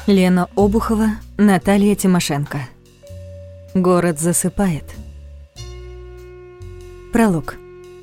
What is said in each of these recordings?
Лена Обухова, Наталья Тимошенко. Город засыпает. Пролог.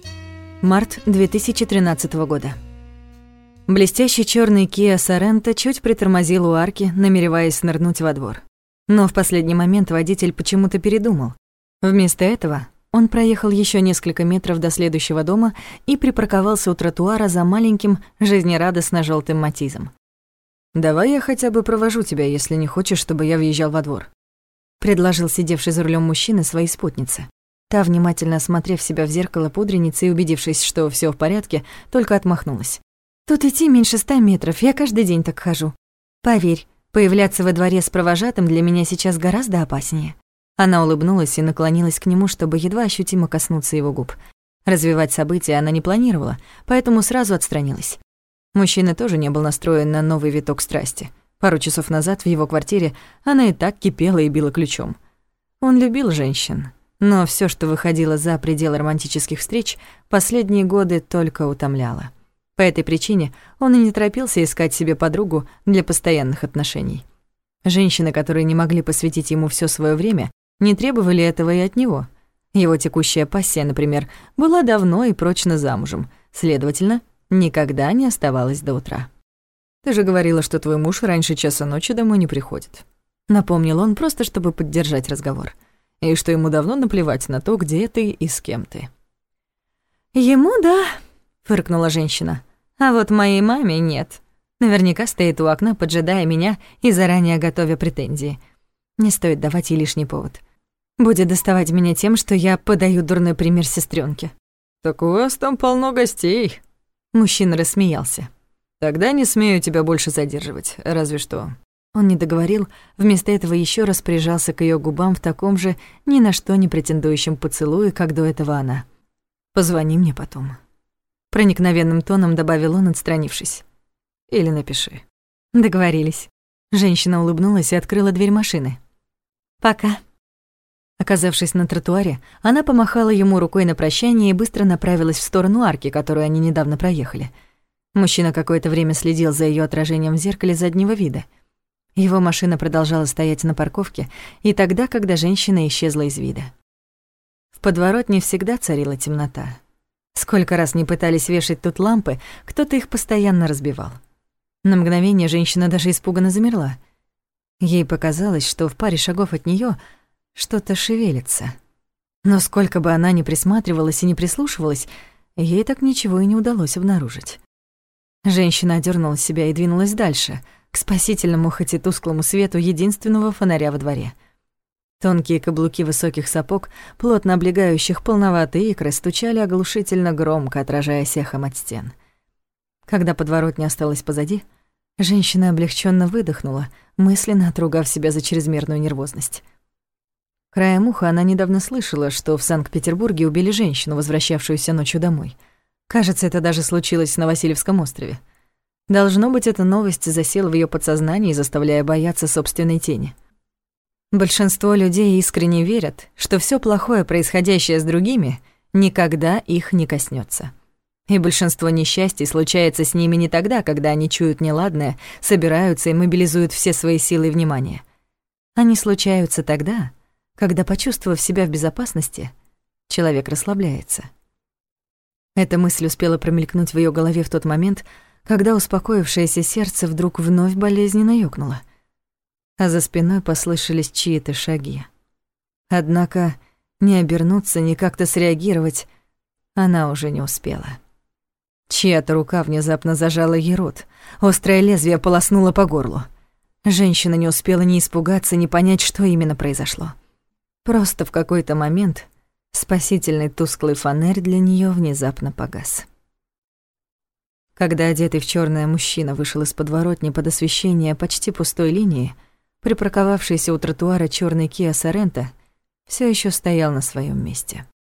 Март 2013 года. Блестящий чёрный Kia Sorento чуть притормозил у арки, намереваясь нырнуть во двор. Но в последний момент водитель почему-то передумал. Вместо этого он проехал ещё несколько метров до следующего дома и припарковался у тротуара за маленьким, жизнерадостно-жёлтым Матизом. «Давай я хотя бы провожу тебя, если не хочешь, чтобы я въезжал во двор», — предложил сидевший за рулем мужчина своей спутнице. Та, внимательно осмотрев себя в зеркало пудреницы и убедившись, что всё в порядке, только отмахнулась. «Тут идти меньше 100 метров, я каждый день так хожу. Поверь, появляться во дворе с провожатым для меня сейчас гораздо опаснее». Она улыбнулась и наклонилась к нему, чтобы едва ощутимо коснуться его губ. Развивать события она не планировала, поэтому сразу отстранилась. Мужчина тоже не был настроен на новый виток страсти. Пару часов назад в его квартире она и так кипела и била ключом. Он любил женщин, но всё, что выходило за пределы романтических встреч, последние годы только утомляло. По этой причине он и не торопился искать себе подругу для постоянных отношений. Женщины, которые не могли посвятить ему всё своё время, не требовали этого и от него. Его текущая пассия, например, была давно и прочно замужем, следовательно, никогда не оставалась до утра. «Ты же говорила, что твой муж раньше часа ночи домой не приходит», — напомнил он, просто чтобы поддержать разговор. «И что ему давно наплевать на то, где ты и с кем ты». «Ему да», — фыркнула женщина. «А вот моей маме нет. Наверняка стоит у окна, поджидая меня и заранее готовя претензии. Не стоит давать ей лишний повод. Будет доставать меня тем, что я подаю дурной пример сестрёнке». «Так у вас там полно гостей». Мужчина рассмеялся. «Тогда не смею тебя больше задерживать, разве что...» Он не договорил, вместо этого ещё раз прижался к её губам в таком же ни на что не претендующем поцелуе, как до этого она. «Позвони мне потом», — проникновенным тоном добавил он, отстранившись. «Или напиши». Договорились. Женщина улыбнулась и открыла дверь машины. «Пока». Оказавшись на тротуаре, она помахала ему рукой на прощание и быстро направилась в сторону арки, которую они недавно проехали. Мужчина какое-то время следил за её отражением в зеркале заднего вида. Его машина продолжала стоять на парковке и тогда, когда женщина исчезла из вида. В подворотне всегда царила темнота. Сколько раз не пытались вешать тут лампы, кто-то их постоянно разбивал. На мгновение женщина даже испуганно замерла. Ей показалось, что в паре шагов от неё что-то шевелится. Но сколько бы она ни присматривалась и не прислушивалась, ей так ничего и не удалось обнаружить. Женщина одернула себя и двинулась дальше, к спасительному, хоть и тусклому свету единственного фонаря во дворе. Тонкие каблуки высоких сапог, плотно облегающих полноватые икры, стучали оглушительно громко, отражаясь эхом от стен. Когда подворотня осталась позади, женщина облегчённо выдохнула, мысленно отругав себя за чрезмерную нервозность. Краем уха она недавно слышала, что в Санкт-Петербурге убили женщину, возвращавшуюся ночью домой. Кажется, это даже случилось на Васильевском острове. Должно быть, эта новость засела в её подсознании, заставляя бояться собственной тени. Большинство людей искренне верят, что всё плохое, происходящее с другими, никогда их не коснётся. И большинство несчастий случается с ними не тогда, когда они чуют неладное, собираются и мобилизуют все свои силы и внимание. Они случаются тогда, когда, почувствовав себя в безопасности, человек расслабляется. Эта мысль успела промелькнуть в её голове в тот момент, когда успокоившееся сердце вдруг вновь болезненно ёкнуло, а за спиной послышались чьи-то шаги. Однако ни обернуться, ни как-то среагировать она уже не успела. Чья-то рука внезапно зажала ей рот, острое лезвие полоснуло по горлу. Женщина не успела ни испугаться, ни понять, что именно произошло. Просто в какой-то момент спасительный тусклый фонарь для неё внезапно погас. Когда одетый в чёрное мужчина вышел из подворотни под освещение почти пустой линии, припарковавшийся у тротуара чёрный Kia Sorento всё ещё стоял на своём месте.